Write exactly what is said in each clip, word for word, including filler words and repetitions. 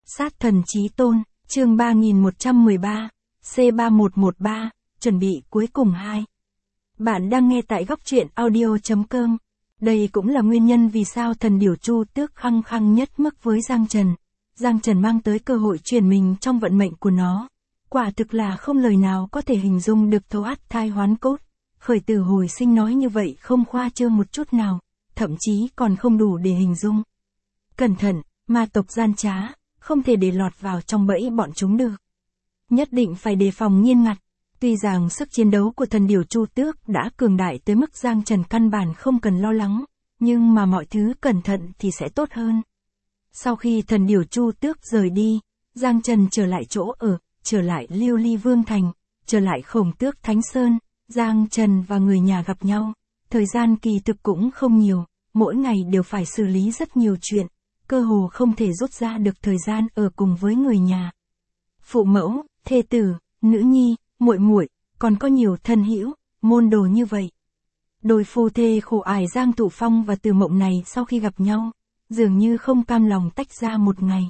Sát thần chí tôn, chương ba nghìn một trăm mười ba, C ba một một ba, chuẩn bị cuối cùng hai. Bạn đang nghe tại góc truyện audio chấm com. Đây cũng là nguyên nhân vì sao thần điểu Chu Tước khăng khăng nhất mức với Giang Trần. Giang Trần mang tới cơ hội chuyển mình trong vận mệnh của nó. Quả thực là không lời nào có thể hình dung được thoát thai hoán cốt. Khởi tử hồi sinh nói như vậy không khoa trương một chút nào, thậm chí còn không đủ để hình dung. Cẩn thận, ma tộc gian trá, không thể để lọt vào trong bẫy bọn chúng được. Nhất định phải đề phòng nghiêm ngặt. Tuy rằng sức chiến đấu của thần điểu Chu Tước đã cường đại tới mức Giang Trần căn bản không cần lo lắng, nhưng mà mọi thứ cẩn thận thì sẽ tốt hơn. Sau khi thần điểu Chu Tước rời đi, Giang Trần trở lại chỗ ở, trở lại Liêu Ly Vương Thành, trở lại Khổng Tước Thánh Sơn, Giang Trần và người nhà gặp nhau. Thời gian kỳ thực cũng không nhiều, mỗi ngày đều phải xử lý rất nhiều chuyện, cơ hồ không thể rút ra được thời gian ở cùng với người nhà. Phụ mẫu, thê tử, nữ nhi, muội muội, còn có nhiều thân hữu, môn đồ như vậy. Đôi phu thê khổ ải Giang Thụ Phong và Từ Mộng này sau khi gặp nhau, dường như không cam lòng tách ra một ngày.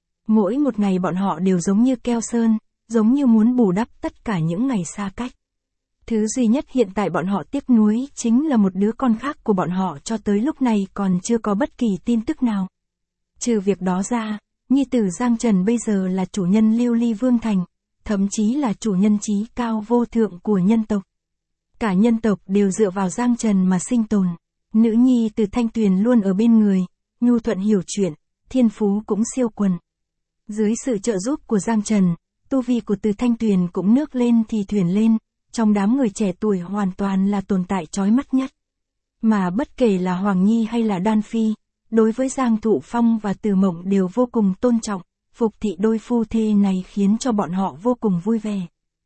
Mỗi một ngày bọn họ đều giống như keo sơn, giống như muốn bù đắp tất cả những ngày xa cách. Thứ duy nhất hiện tại bọn họ tiếc nuối chính là một đứa con khác của bọn họ cho tới lúc này còn chưa có bất kỳ tin tức nào. Trừ việc đó ra, nhi tử Giang Trần bây giờ là chủ nhân Liêu Ly Vương Thành, thậm chí là chủ nhân trí cao vô thượng của nhân tộc. Cả nhân tộc đều dựa vào Giang Trần mà sinh tồn. Nữ nhi từ Thanh Tuyền luôn ở bên người, nhu thuận hiểu chuyện, thiên phú cũng siêu quần. Dưới sự trợ giúp của Giang Trần, tu vi của Từ Thanh Tuyền cũng nước lên thì thuyền lên, trong đám người trẻ tuổi hoàn toàn là tồn tại chói mắt nhất. Mà bất kể là Hoàng Nhi hay là Đan Phi, đối với Giang Thụ Phong và Từ Mộng đều vô cùng tôn trọng, phục thị đôi phu thê này khiến cho bọn họ vô cùng vui vẻ.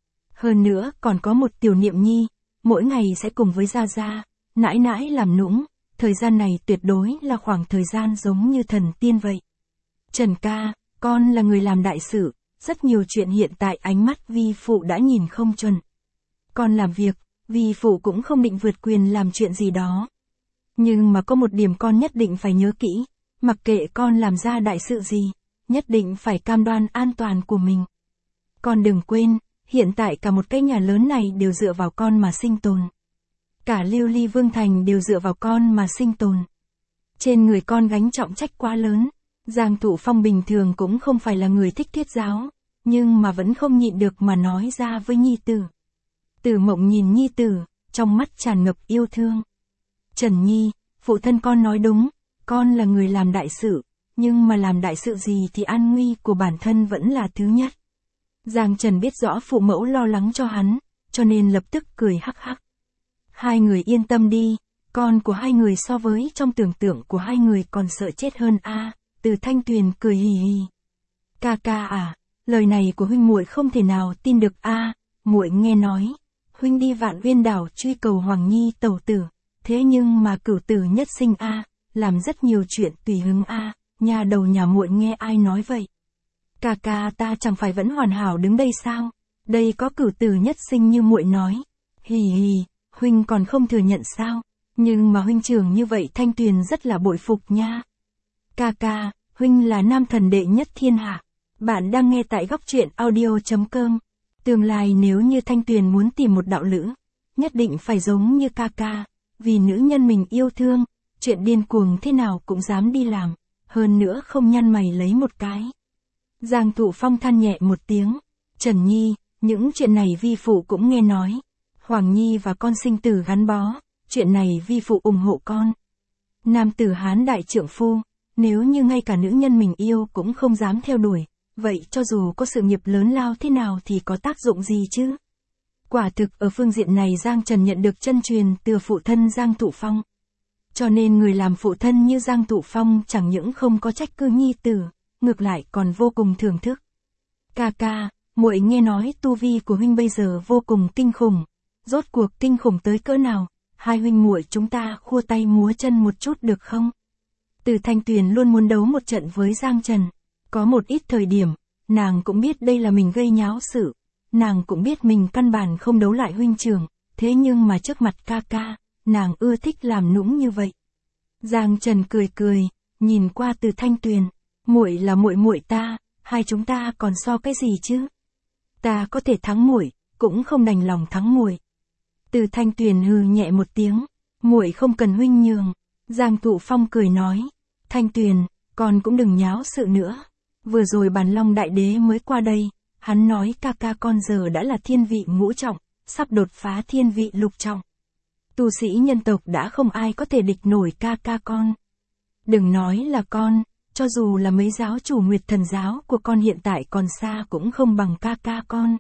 Hơn nữa còn có một tiểu niệm nhi, mỗi ngày sẽ cùng với Gia Gia, nãi nãi làm nũng, thời gian này tuyệt đối là khoảng thời gian giống như thần tiên vậy. Trần ca, con là người làm đại sự, rất nhiều chuyện hiện tại ánh mắt vi phụ đã nhìn không chuẩn. Con làm việc, vi phụ cũng không định vượt quyền làm chuyện gì đó. Nhưng mà có một điểm con nhất định phải nhớ kỹ, mặc kệ con làm ra đại sự gì, nhất định phải cam đoan an toàn của mình. Con đừng quên, hiện tại cả một cái nhà lớn này đều dựa vào con mà sinh tồn. Cả Liêu Ly Vương Thành đều dựa vào con mà sinh tồn. Trên người con gánh trọng trách quá lớn. Giang Thụ Phong bình thường cũng không phải là người thích thuyết giáo, nhưng mà vẫn không nhịn được mà nói ra với nhi tử. Từ Mộng nhìn nhi tử, trong mắt tràn ngập yêu thương. Trần Nhi, phụ thân con nói đúng, con là người làm đại sự, nhưng mà làm đại sự gì thì an nguy của bản thân vẫn là thứ nhất. Giang Trần biết rõ phụ mẫu lo lắng cho hắn, cho nên lập tức cười hắc hắc. Hai người yên tâm đi, con của hai người so với trong tưởng tượng của hai người còn sợ chết hơn a. À, Từ Thanh Tuyền cười hì hì. Ca ca à, lời này của huynh muội không thể nào tin được a. À, muội nghe nói, huynh đi Vạn Uyên đảo truy cầu Hoàng Nhi tẩu tử, thế nhưng mà cửu tử nhất sinh a, à, làm rất nhiều chuyện tùy hứng a. À, nhà đầu nhà muội nghe ai nói vậy? Ca ca ta chẳng phải vẫn hoàn hảo đứng đây sao? Đây có cửu tử nhất sinh như muội nói. Hì hì, huynh còn không thừa nhận sao? Nhưng mà huynh trưởng như vậy Thanh Tuyền rất là bội phục nha. Ca ca, huynh là nam thần đệ nhất thiên hạ. Bạn đang nghe tại góc truyện audio chấm com. Tương lai nếu như Thanh Tuyền muốn tìm một đạo lữ, nhất định phải giống như ca ca, vì nữ nhân mình yêu thương, chuyện điên cuồng thế nào cũng dám đi làm, hơn nữa không nhăn mày lấy một cái. Giang Thụ Phong than nhẹ một tiếng. Trần Nhi, những chuyện này vi phụ cũng nghe nói. Hoàng Nhi và con sinh tử gắn bó, chuyện này vi phụ ủng hộ con. Nam tử Hán đại trượng phu, nếu như ngay cả nữ nhân mình yêu cũng không dám theo đuổi, vậy cho dù có sự nghiệp lớn lao thế nào thì có tác dụng gì chứ? Quả thực ở phương diện này Giang Trần nhận được chân truyền từ phụ thân Giang Thụ Phong. Cho nên người làm phụ thân như Giang Thụ Phong chẳng những không có trách cứ nhi tử, ngược lại còn vô cùng thưởng thức. Ca ca, muội nghe nói tu vi của huynh bây giờ vô cùng kinh khủng. Rốt cuộc kinh khủng tới cỡ nào? Hai huynh muội chúng ta khua tay múa chân một chút được không? Từ Thanh Tuyền luôn muốn đấu một trận với Giang Trần. Có một ít thời điểm, nàng cũng biết đây là mình gây nháo sự. Nàng cũng biết mình căn bản không đấu lại huynh trưởng, thế nhưng mà trước mặt ca ca, nàng ưa thích làm nũng như vậy. Giang Trần cười cười, nhìn qua Từ Thanh Tuyền, muội là muội muội ta, hai chúng ta còn so cái gì chứ? Ta có thể thắng muội, cũng không đành lòng thắng muội. Từ Thanh Tuyền hừ nhẹ một tiếng, muội không cần huynh nhường. Giang Thụ Phong cười nói, Thanh Tuyền, con cũng đừng nháo sự nữa. Vừa rồi Bàn Long Đại Đế mới qua đây, hắn nói ca ca con giờ đã là thiên vị ngũ trọng, sắp đột phá thiên vị lục trọng. Tu sĩ nhân tộc đã không ai có thể địch nổi ca ca con. Đừng nói là con, cho dù là mấy giáo chủ Nguyệt Thần giáo của con hiện tại còn xa cũng không bằng ca ca con.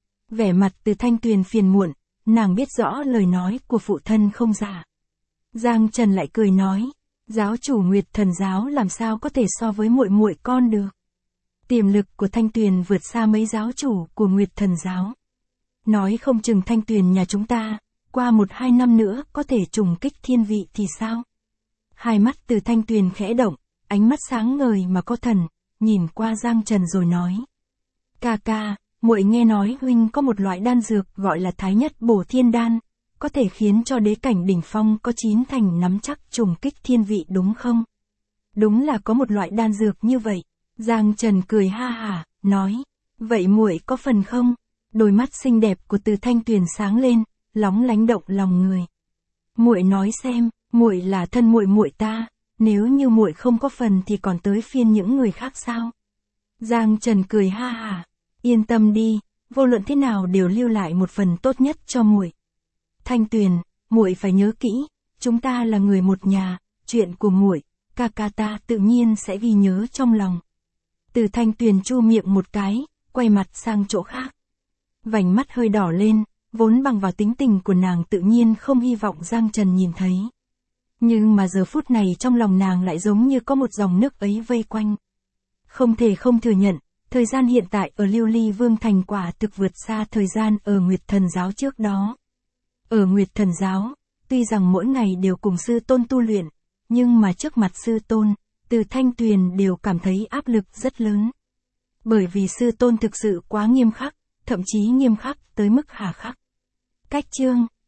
Vẻ mặt Từ Thanh Tuyền phiền muộn, nàng biết rõ lời nói của phụ thân không giả. Giang Trần lại cười nói, giáo chủ Nguyệt Thần giáo làm sao có thể so với muội muội con được. Tiềm lực của Thanh Tuyền vượt xa mấy giáo chủ của Nguyệt Thần giáo. Nói không chừng Thanh Tuyền nhà chúng ta, qua một hai năm nữa có thể trùng kích thiên vị thì sao? Hai mắt Từ Thanh Tuyền khẽ động, ánh mắt sáng ngời mà có thần, nhìn qua Giang Trần rồi nói. Ca ca, muội nghe nói huynh có một loại đan dược gọi là Thái Nhất Bổ Thiên Đan, có thể khiến cho đế cảnh đỉnh phong có chín thành nắm chắc trùng kích thiên vị đúng không? Đúng là có một loại đan dược như vậy. Giang Trần cười ha hả, nói, vậy muội có phần không? Đôi mắt xinh đẹp của Từ Thanh Tuyền sáng lên, lóng lánh động lòng người. Muội nói xem, muội là thân muội muội ta, nếu như muội không có phần thì còn tới phiên những người khác sao? Giang Trần cười ha hả, yên tâm đi, vô luận thế nào đều lưu lại một phần tốt nhất cho muội. Thanh Tuyền, muội phải nhớ kỹ, chúng ta là người một nhà, chuyện của muội, ca ca ta tự nhiên sẽ ghi nhớ trong lòng. Từ Thanh Tuyền chu miệng một cái, quay mặt sang chỗ khác. Vành mắt hơi đỏ lên, vốn bằng vào tính tình của nàng tự nhiên không hy vọng Giang Trần nhìn thấy. Nhưng mà giờ phút này trong lòng nàng lại giống như có một dòng nước ấy vây quanh. Không thể không thừa nhận, thời gian hiện tại ở Lưu Ly Vương Thành quả thực vượt xa thời gian ở Nguyệt Thần giáo trước đó. Ở Nguyệt Thần giáo, tuy rằng mỗi ngày đều cùng sư tôn tu luyện, nhưng mà trước mặt sư tôn, Từ Thanh Tuyền đều cảm thấy áp lực rất lớn. Bởi vì sư tôn thực sự quá nghiêm khắc, thậm chí nghiêm khắc tới mức hà khắc. Cách chương